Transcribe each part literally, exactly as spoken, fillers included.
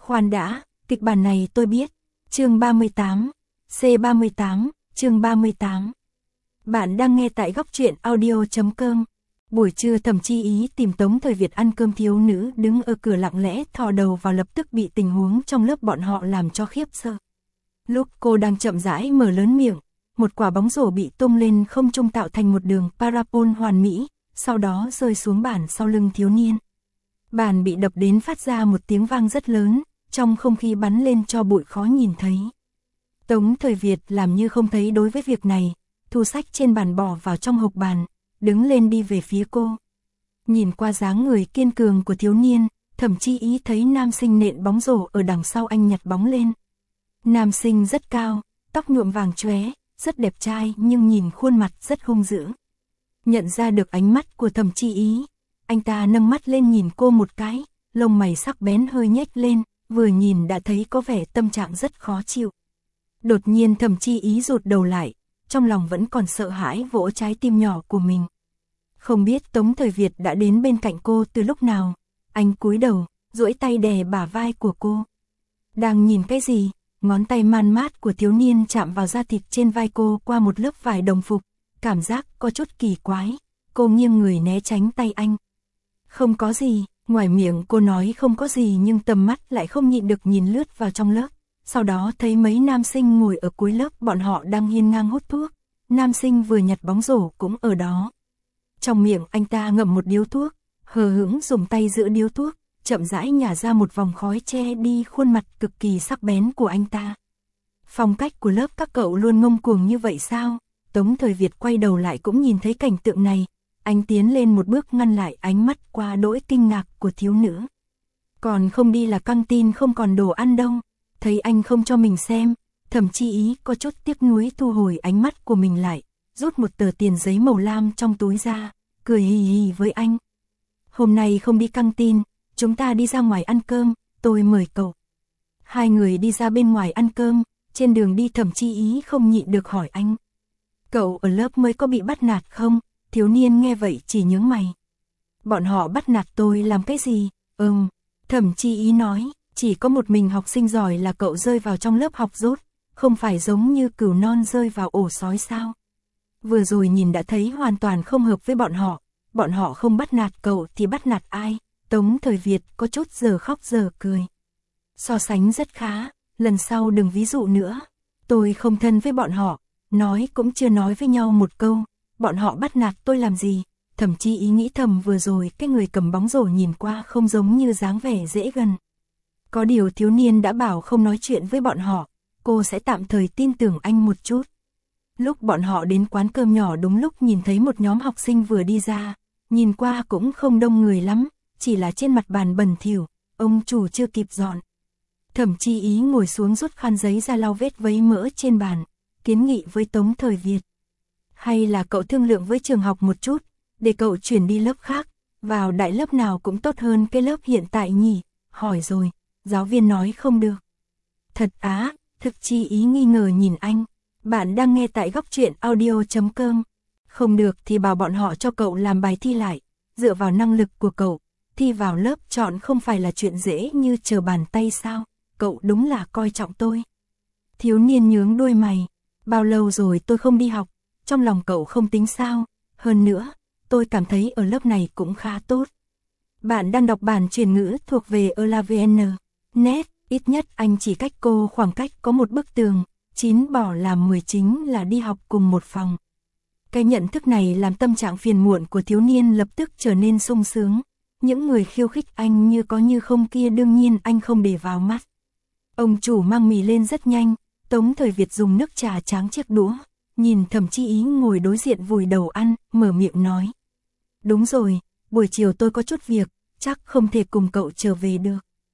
Khoan đã, kịch bản này tôi biết. Chương ba mươi tám, C ba mươi tám, chương ba mươi tám. Bạn đang nghe tại góc truyện audio chấm com. Buổi trưa Thẩm Chi Ý tìm Tống Thời Việt ăn cơm, thiếu nữ đứng ở cửa lặng lẽ thò đầu vào lập tức bị tình huống trong lớp bọn họ làm cho khiếp sợ. Lúc cô đang chậm rãi mở lớn miệng, một quả bóng rổ bị tung lên không trung tạo thành một đường parabol hoàn mỹ, sau đó rơi xuống bàn sau lưng thiếu niên. Bàn bị đập đến phát ra một tiếng vang rất lớn, trong không khí bắn lên cho bụi khó nhìn thấy. Tống Thời Việt làm như không thấy đối với việc này, thu sách trên bàn bỏ vào trong hộc bàn, đứng lên đi về phía cô. Nhìn qua dáng người kiên cường của thiếu niên, Thẩm Chi Ý thấy nam sinh nện bóng rổ ở đằng sau anh nhặt bóng lên. Nam sinh rất cao, tóc nhuộm vàng chóe, rất đẹp trai nhưng nhìn khuôn mặt rất hung dữ. Nhận ra được ánh mắt của Thẩm Chi Ý, anh ta nâng mắt lên nhìn cô một cái, lông mày sắc bén hơi nhếch lên, vừa nhìn đã thấy có vẻ tâm trạng rất khó chịu. Đột nhiên Thẩm Chi Ý rụt đầu lại, trong lòng vẫn còn sợ hãi vỗ trái tim nhỏ của mình. Không biết Tống Thời Việt đã đến bên cạnh cô từ lúc nào, anh cúi đầu, duỗi tay đè bả vai của cô. Đang nhìn cái gì? Ngón tay man mát của thiếu niên chạm vào da thịt trên vai cô qua một lớp vải đồng phục, cảm giác có chút kỳ quái. Cô nghiêng người né tránh tay anh. Không có gì, ngoài miệng cô nói không có gì nhưng tầm mắt lại không nhịn được nhìn lướt vào trong lớp. Sau đó thấy mấy nam sinh ngồi ở cuối lớp, bọn họ đang hiên ngang hút thuốc. Nam sinh vừa nhặt bóng rổ cũng ở đó. Trong miệng anh ta ngậm một điếu thuốc, hờ hững dùng tay giữ điếu thuốc, chậm rãi nhả ra một vòng khói che đi khuôn mặt cực kỳ sắc bén của anh ta. Phong cách của lớp các cậu luôn ngông cuồng như vậy sao? Tống Thời Việt quay đầu lại cũng nhìn thấy cảnh tượng này. Anh tiến lên một bước ngăn lại ánh mắt qua đỗi kinh ngạc của thiếu nữ. Còn không đi là căng tin không còn đồ ăn đâu. Thấy anh không cho mình xem, Thẩm Chi Ý có chút tiếc nuối thu hồi ánh mắt của mình lại, rút một tờ tiền giấy màu lam trong túi ra, cười hì hì với anh. Hôm nay không đi căng tin, chúng ta đi ra ngoài ăn cơm, tôi mời cậu. Hai người đi ra bên ngoài ăn cơm, trên đường đi Thẩm Chi Ý không nhịn được hỏi anh. Cậu ở lớp mới có bị bắt nạt không? Thiếu niên nghe vậy chỉ nhướng mày. Bọn họ bắt nạt tôi làm cái gì? Ừm, Thẩm Chi Ý nói, chỉ có một mình học sinh giỏi là cậu rơi vào trong lớp học dốt, không phải giống như cừu non rơi vào ổ sói sao? Vừa rồi nhìn đã thấy hoàn toàn không hợp với bọn họ, bọn họ không bắt nạt cậu thì bắt nạt ai? Tống Thời Việt có chút giờ khóc giờ cười. So sánh rất khá, lần sau đừng ví dụ nữa. Tôi không thân với bọn họ, nói cũng chưa nói với nhau một câu, bọn họ bắt nạt tôi làm gì? Thẩm Chi Ý nghĩ thầm vừa rồi cái người cầm bóng rổ nhìn qua không giống như dáng vẻ dễ gần. Có điều thiếu niên đã bảo không nói chuyện với bọn họ, cô sẽ tạm thời tin tưởng anh một chút. Lúc bọn họ đến quán cơm nhỏ đúng lúc nhìn thấy một nhóm học sinh vừa đi ra, nhìn qua cũng không đông người lắm, chỉ là trên mặt bàn bẩn thỉu, ông chủ chưa kịp dọn. Thẩm Chi Ý ngồi xuống rút khăn giấy ra lau vết vấy mỡ trên bàn, kiến nghị với Tống Thời Việt. Hay là cậu thương lượng với trường học một chút, để cậu chuyển đi lớp khác, vào đại lớp nào cũng tốt hơn cái lớp hiện tại nhỉ? Hỏi rồi, giáo viên nói không được. Thật á? Thực Chi Ý nghi ngờ nhìn anh. Bạn đang nghe tại góc truyện audio chấm com. Không được thì bảo bọn họ cho cậu làm bài thi lại, dựa vào năng lực của cậu, thi vào lớp chọn không phải là chuyện dễ như trở bàn tay sao? Cậu đúng là coi trọng tôi. Thiếu niên nhướng đuôi mày. Bao lâu rồi tôi không đi học, trong lòng cậu không tính sao? Hơn nữa, tôi cảm thấy ở lớp này cũng khá tốt. Bạn đang đọc bản truyền ngữ thuộc về Elavn. Net, ít nhất anh chỉ cách cô khoảng cách có một bức tường, chín bỏ làm mười chính là đi học cùng một phòng. Cái nhận thức này làm tâm trạng phiền muộn của thiếu niên lập tức trở nên sung sướng. Những người khiêu khích anh như có như không kia đương nhiên anh không để vào mắt. Ông chủ mang mì lên rất nhanh, Tống Thời Việt dùng nước trà tráng chiếc đũa, nhìn Thẩm Chi Ý ngồi đối diện vùi đầu ăn, mở miệng nói. Đúng rồi, buổi chiều tôi có chút việc, chắc không thể cùng cậu trở về được.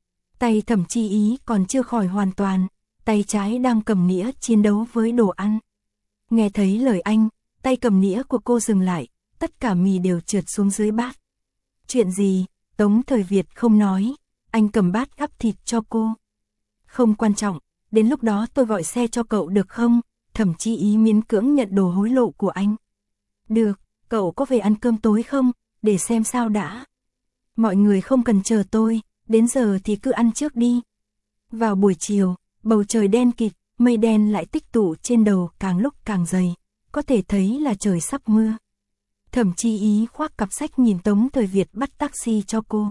Tay Thẩm Chi Ý còn chưa khỏi hoàn toàn, tay trái đang cầm nĩa chiến đấu với đồ ăn. Nghe thấy lời anh, tay cầm nĩa của cô dừng lại, tất cả mì đều trượt xuống dưới bát. Chuyện gì? Tống Thời Việt không nói, anh cầm bát gắp thịt cho cô. Không quan trọng, đến lúc đó tôi gọi xe cho cậu được không? Thẩm Chi Ý miễn cưỡng nhận đồ hối lộ của anh. Được, cậu có về ăn cơm tối không? Để xem sao đã. Mọi người không cần chờ tôi, đến giờ thì cứ ăn trước đi. Vào buổi chiều, bầu trời đen kịt, mây đen lại tích tụ trên đầu càng lúc càng dày, có thể thấy là trời sắp mưa. Thẩm Chi Ý khoác cặp sách nhìn Tống Thời Việt bắt taxi cho cô.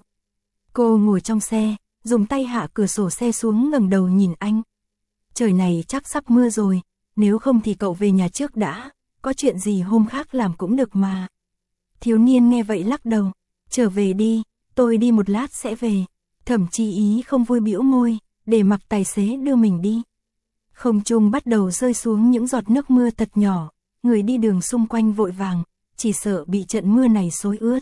Cô ngồi trong xe, dùng tay hạ cửa sổ xe xuống ngẩng đầu nhìn anh. Trời này chắc sắp mưa rồi, nếu không thì cậu về nhà trước đã, có chuyện gì hôm khác làm cũng được mà. Thiếu niên nghe vậy lắc đầu, trở về đi, tôi đi một lát sẽ về. Thẩm Chi Ý không vui bĩu môi, để mặc tài xế đưa mình đi. Không trung bắt đầu rơi xuống những giọt nước mưa thật nhỏ, người đi đường xung quanh vội vàng, chỉ sợ bị trận mưa này xối ướt.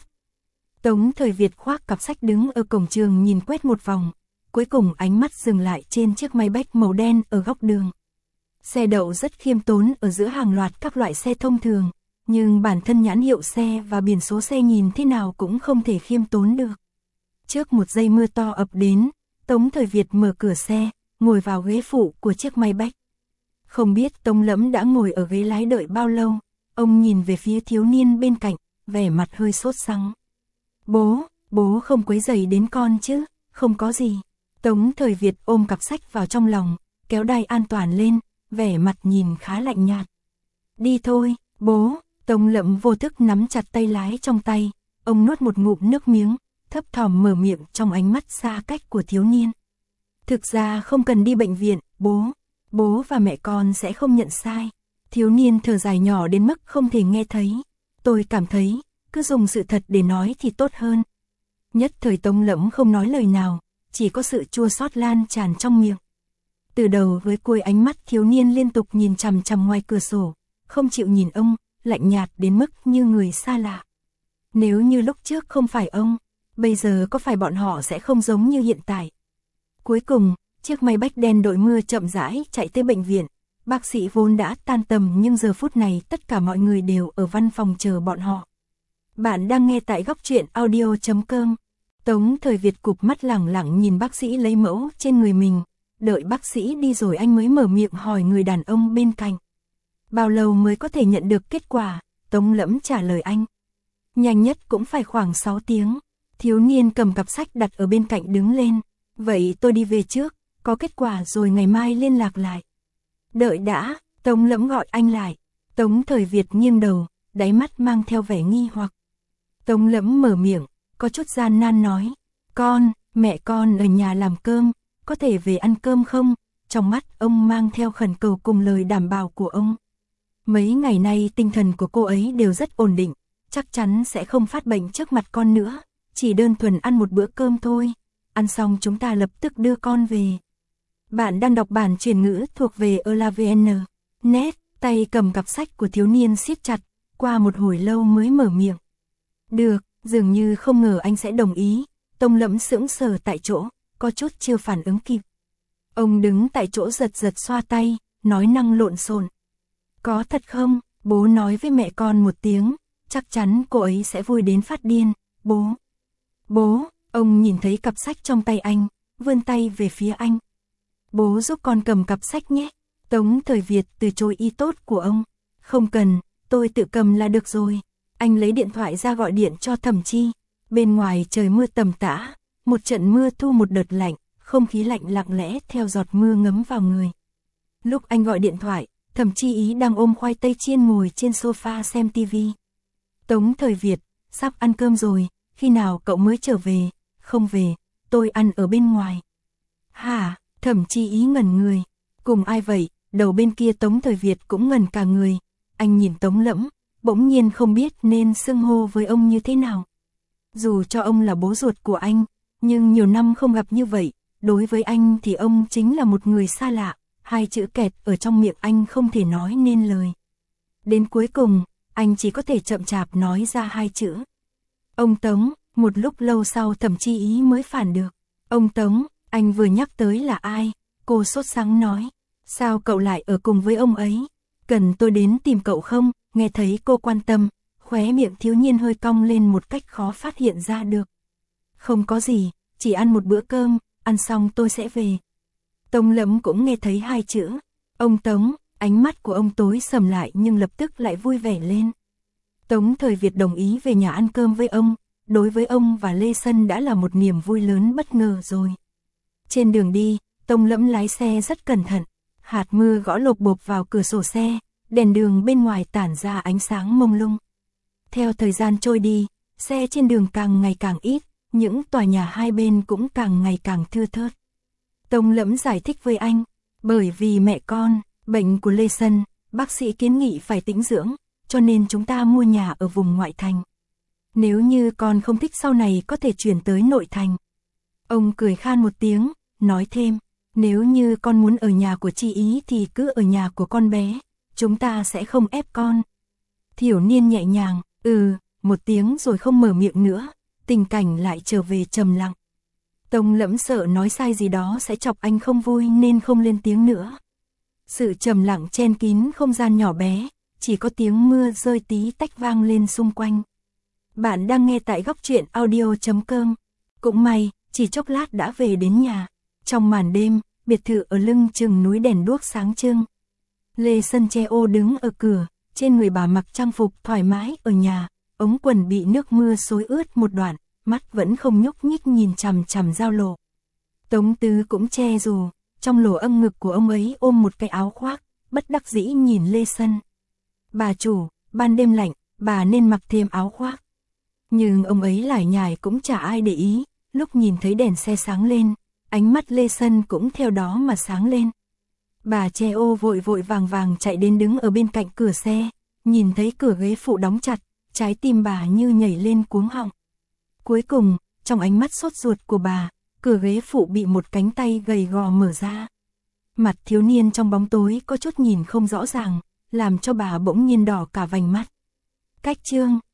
Tống Thời Việt khoác cặp sách đứng ở cổng trường nhìn quét một vòng, cuối cùng ánh mắt dừng lại trên chiếc Maybach màu đen ở góc đường. Xe đậu rất khiêm tốn ở giữa hàng loạt các loại xe thông thường, nhưng bản thân nhãn hiệu xe và biển số xe nhìn thế nào cũng không thể khiêm tốn được. Trước một giây mưa to ập đến, Tống Thời Việt mở cửa xe, ngồi vào ghế phụ của chiếc Maybach. Không biết Tống Lẫm đã ngồi ở ghế lái đợi bao lâu, ông nhìn về phía thiếu niên bên cạnh, vẻ mặt hơi sốt sắng. Bố, bố không quấy rầy đến con chứ, không có gì. Tống Thời Việt ôm cặp sách vào trong lòng, kéo đai an toàn lên, vẻ mặt nhìn khá lạnh nhạt. Đi thôi, bố. Tống Lẫm vô thức nắm chặt tay lái trong tay, ông nuốt một ngụm nước miếng, thấp thỏm mở miệng trong ánh mắt xa cách của thiếu niên. Thực ra không cần đi bệnh viện, bố, bố và mẹ con sẽ không nhận sai. Thiếu niên thở dài nhỏ đến mức không thể nghe thấy. Tôi cảm thấy, cứ dùng sự thật để nói thì tốt hơn. Nhất thời Tống Lẫm không nói lời nào, chỉ có sự chua xót lan tràn trong miệng. Từ đầu với cuối ánh mắt thiếu niên liên tục nhìn chằm chằm ngoài cửa sổ, không chịu nhìn ông, lạnh nhạt đến mức như người xa lạ. Nếu như lúc trước không phải ông, bây giờ có phải bọn họ sẽ không giống như hiện tại. Cuối cùng, chiếc Maybach đen đội mưa chậm rãi chạy tới bệnh viện. Bác sĩ vốn đã tan tầm nhưng giờ phút này tất cả mọi người đều ở văn phòng chờ bọn họ. Bạn đang nghe tại góc truyện audio chấm com. Tống Thời Việt cụp mắt lẳng lặng nhìn bác sĩ lấy mẫu trên người mình. Đợi bác sĩ đi rồi anh mới mở miệng hỏi người đàn ông bên cạnh. Bao lâu mới có thể nhận được kết quả? Tống Lẫm trả lời anh. Nhanh nhất cũng phải khoảng sáu tiếng. Thiếu niên cầm cặp sách đặt ở bên cạnh đứng lên. Vậy tôi đi về trước, có kết quả rồi ngày mai liên lạc lại. Đợi đã, Tống Lẫm gọi anh lại. Tống Thời Việt nghiêng đầu, đáy mắt mang theo vẻ nghi hoặc. Tống Lẫm mở miệng, có chút gian nan nói. Con, mẹ con ở nhà làm cơm, có thể về ăn cơm không? Trong mắt ông mang theo khẩn cầu cùng lời đảm bảo của ông. Mấy ngày nay tinh thần của cô ấy đều rất ổn định, chắc chắn sẽ không phát bệnh trước mặt con nữa, chỉ đơn thuần ăn một bữa cơm thôi. Ăn xong chúng ta lập tức đưa con về. Bạn đang đọc bản chuyển ngữ thuộc về elavn chấm net, tay cầm cặp sách của thiếu niên siết chặt, qua một hồi lâu mới mở miệng. Được, dường như không ngờ anh sẽ đồng ý. Tống Lẫm sững sờ tại chỗ, có chút chưa phản ứng kịp. Ông đứng tại chỗ giật giật xoa tay, nói năng lộn xộn. Có thật không? Bố nói với mẹ con một tiếng, chắc chắn cô ấy sẽ vui đến phát điên. Bố, bố, ông nhìn thấy cặp sách trong tay anh, vươn tay về phía anh. Bố giúp con cầm cặp sách nhé. Tống Thời Việt từ chối ý tốt của ông. Không cần, tôi tự cầm là được rồi. Anh lấy điện thoại ra gọi điện cho Thẩm Chi. Bên ngoài trời mưa tầm tã, một trận mưa thu một đợt lạnh, không khí lạnh lặng lẽ theo giọt mưa ngấm vào người. Lúc anh gọi điện thoại, Thẩm Chi Ý đang ôm khoai tây chiên ngồi trên sofa xem tivi. Tống Thời Việt, sắp ăn cơm rồi, khi nào cậu mới trở về? Không về, tôi ăn ở bên ngoài. Hả? Thẩm Chi Ý ngẩn người. Cùng ai vậy? Đầu bên kia Tống Thời Việt cũng ngẩn cả người. Anh nhìn Tống Lẫm, bỗng nhiên không biết nên xưng hô với ông như thế nào. Dù cho ông là bố ruột của anh, nhưng nhiều năm không gặp như vậy, đối với anh thì ông chính là một người xa lạ. Hai chữ kẹt ở trong miệng anh không thể nói nên lời. Đến cuối cùng, anh chỉ có thể chậm chạp nói ra hai chữ. Ông Tống. Một lúc lâu sau Thẩm Chi Ý mới phản được. Ông Tống, anh vừa nhắc tới là ai? Cô sốt sắng nói. Sao cậu lại ở cùng với ông ấy? Cần tôi đến tìm cậu không? Nghe thấy cô quan tâm, khóe miệng thiếu niên hơi cong lên một cách khó phát hiện ra được. Không có gì, chỉ ăn một bữa cơm, ăn xong tôi sẽ về. Tống Lẫm cũng nghe thấy hai chữ. Ông Tống, ánh mắt của ông tối sầm lại nhưng lập tức lại vui vẻ lên. Tống Thời Việt đồng ý về nhà ăn cơm với ông. Đối với ông và Lê Sân đã là một niềm vui lớn bất ngờ rồi. Trên đường đi, Tông Lẫm lái xe rất cẩn thận, hạt mưa gõ lộp bộp vào cửa sổ xe, đèn đường bên ngoài tản ra ánh sáng mông lung. Theo thời gian trôi đi, xe trên đường càng ngày càng ít, những tòa nhà hai bên cũng càng ngày càng thưa thớt. Tông Lẫm giải thích với anh, bởi vì mẹ con, bệnh của Lê Sân, bác sĩ kiến nghị phải tĩnh dưỡng, cho nên chúng ta mua nhà ở vùng ngoại thành. Nếu như con không thích sau này có thể chuyển tới nội thành. Ông cười khan một tiếng, nói thêm, nếu như con muốn ở nhà của chị ý thì cứ ở nhà của con bé, chúng ta sẽ không ép con. Thiểu niên nhẹ nhàng, ừ, một tiếng rồi không mở miệng nữa, tình cảnh lại trở về trầm lặng. Tông Lẫm sợ nói sai gì đó sẽ chọc anh không vui nên không lên tiếng nữa. Sự trầm lặng chen kín không gian nhỏ bé, chỉ có tiếng mưa rơi tí tách vang lên xung quanh. Bạn đang nghe tại góc truyện audio chấm com. Cũng may, chỉ chốc lát đã về đến nhà. Trong màn đêm, biệt thự ở lưng chừng núi đèn đuốc sáng trưng. Lê Sân che ô đứng ở cửa, trên người bà mặc trang phục thoải mái ở nhà, ống quần bị nước mưa xối ướt một đoạn, mắt vẫn không nhúc nhích nhìn chằm chằm giao lộ. Tống Tứ cũng che dù, trong lỗ âm ngực của ông ấy ôm một cái áo khoác, bất đắc dĩ nhìn Lê Sân. Bà chủ, ban đêm lạnh, bà nên mặc thêm áo khoác. Nhưng ông ấy lải nhải cũng chả ai để ý, lúc nhìn thấy đèn xe sáng lên, ánh mắt Lê Sân cũng theo đó mà sáng lên. Bà che ô vội vội vàng vàng chạy đến đứng ở bên cạnh cửa xe, nhìn thấy cửa ghế phụ đóng chặt, trái tim bà như nhảy lên cuống họng. Cuối cùng, trong ánh mắt sốt ruột của bà, cửa ghế phụ bị một cánh tay gầy gò mở ra. Mặt thiếu niên trong bóng tối có chút nhìn không rõ ràng, làm cho bà bỗng nhiên đỏ cả vành mắt. Cách chương